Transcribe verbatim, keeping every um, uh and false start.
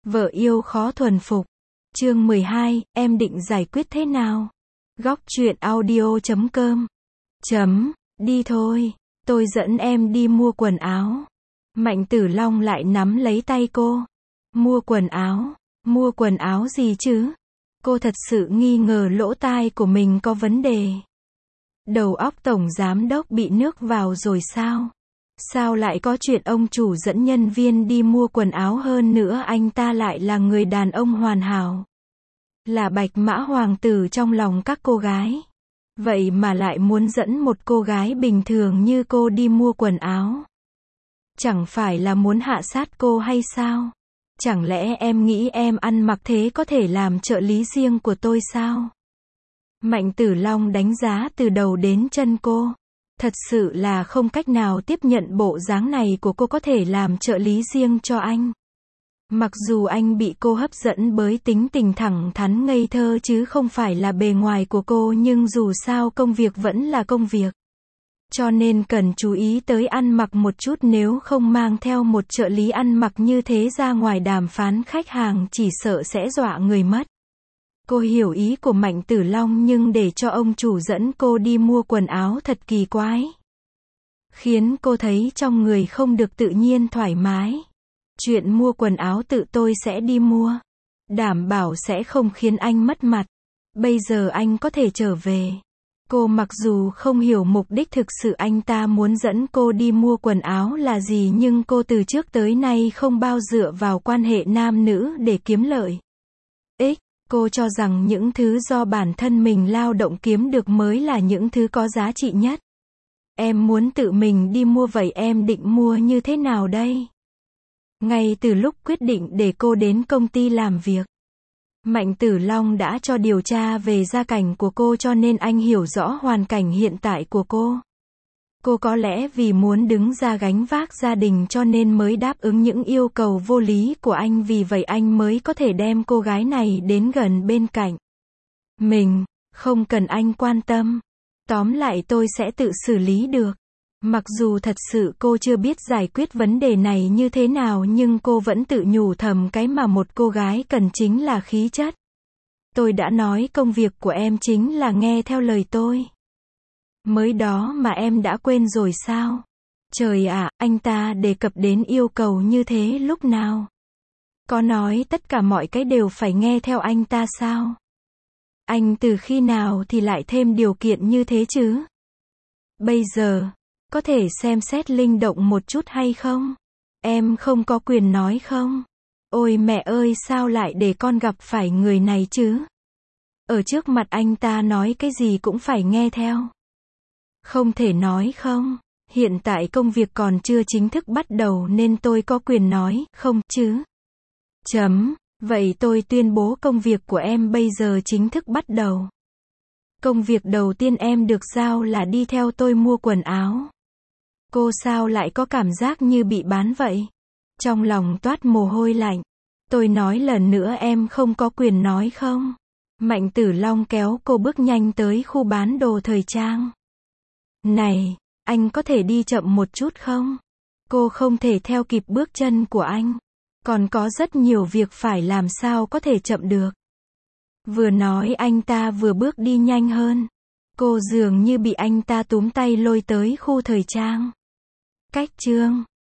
Vợ yêu khó thuần phục. Chương mười hai, em định giải quyết thế nào? Góc truyện audio chấm com. Chấm, đi thôi, tôi dẫn em đi mua quần áo. Mạnh Tử Long lại nắm lấy tay cô. Mua quần áo? Mua quần áo gì chứ? Cô thật sự nghi ngờ lỗ tai của mình có vấn đề. Đầu óc tổng giám đốc bị nước vào rồi sao? Sao lại có chuyện ông chủ dẫn nhân viên đi mua quần áo, hơn nữa anh ta lại là người đàn ông hoàn hảo. Là bạch mã hoàng tử trong lòng các cô gái. Vậy mà lại muốn dẫn một cô gái bình thường như cô đi mua quần áo. Chẳng phải là muốn hạ sát cô hay sao? Chẳng lẽ em nghĩ em ăn mặc thế có thể làm trợ lý riêng của tôi sao? Mạnh Tử Long đánh giá từ đầu đến chân cô. Thật sự là không cách nào tiếp nhận bộ dáng này của cô có thể làm trợ lý riêng cho anh. Mặc dù anh bị cô hấp dẫn bởi tính tình thẳng thắn ngây thơ chứ không phải là bề ngoài của cô, nhưng dù sao công việc vẫn là công việc. Cho nên cần chú ý tới ăn mặc một chút, nếu không mang theo một trợ lý ăn mặc như thế ra ngoài đàm phán khách hàng chỉ sợ sẽ dọa người mất. Cô hiểu ý của Mạnh Tử Long, nhưng để cho ông chủ dẫn cô đi mua quần áo thật kỳ quái. Khiến cô thấy trong người không được tự nhiên thoải mái. Chuyện mua quần áo tự tôi sẽ đi mua. Đảm bảo sẽ không khiến anh mất mặt. Bây giờ anh có thể trở về. Cô mặc dù không hiểu mục đích thực sự anh ta muốn dẫn cô đi mua quần áo là gì, nhưng cô từ trước tới nay không bao dựa vào quan hệ nam nữ để kiếm lợi ích. Cô cho rằng những thứ do bản thân mình lao động kiếm được mới là những thứ có giá trị nhất. Em muốn tự mình đi mua, vậy em định mua như thế nào đây? Ngay từ lúc quyết định để cô đến công ty làm việc, Mạnh Tử Long đã cho điều tra về gia cảnh của cô, cho nên anh hiểu rõ hoàn cảnh hiện tại của cô. Cô có lẽ vì muốn đứng ra gánh vác gia đình cho nên mới đáp ứng những yêu cầu vô lý của anh, vì vậy anh mới có thể đem cô gái này đến gần bên cạnh mình, không cần anh quan tâm. Tóm lại tôi sẽ tự xử lý được. Mặc dù thật sự cô chưa biết giải quyết vấn đề này như thế nào, nhưng cô vẫn tự nhủ thầm, cái mà một cô gái cần chính là khí chất. Tôi đã nói công việc của em chính là nghe theo lời tôi. Mới đó mà em đã quên rồi sao? Trời ạ, anh ta đề cập đến yêu cầu như thế lúc nào? Có nói tất cả mọi cái đều phải nghe theo anh ta sao? Anh từ khi nào thì lại thêm điều kiện như thế chứ? Bây giờ, có thể xem xét linh động một chút hay không? Em không có quyền nói không? Ôi mẹ ơi, sao lại để con gặp phải người này chứ? Ở trước mặt anh ta nói cái gì cũng phải nghe theo. Không thể nói không? Hiện tại công việc còn chưa chính thức bắt đầu nên tôi có quyền nói không chứ? Chấm. Vậy tôi tuyên bố công việc của em bây giờ chính thức bắt đầu. Công việc đầu tiên em được giao là đi theo tôi mua quần áo. Cô sao lại có cảm giác như bị bán vậy? Trong lòng toát mồ hôi lạnh. Tôi nói lần nữa, em không có quyền nói không? Mạnh Tử Long kéo cô bước nhanh tới khu bán đồ thời trang. Này, anh có thể đi chậm một chút không? Cô không thể theo kịp bước chân của anh. Còn có rất nhiều việc phải làm, sao có thể chậm được. Vừa nói anh ta vừa bước đi nhanh hơn. Cô dường như bị anh ta túm tay lôi tới khu thời trang. Cách chương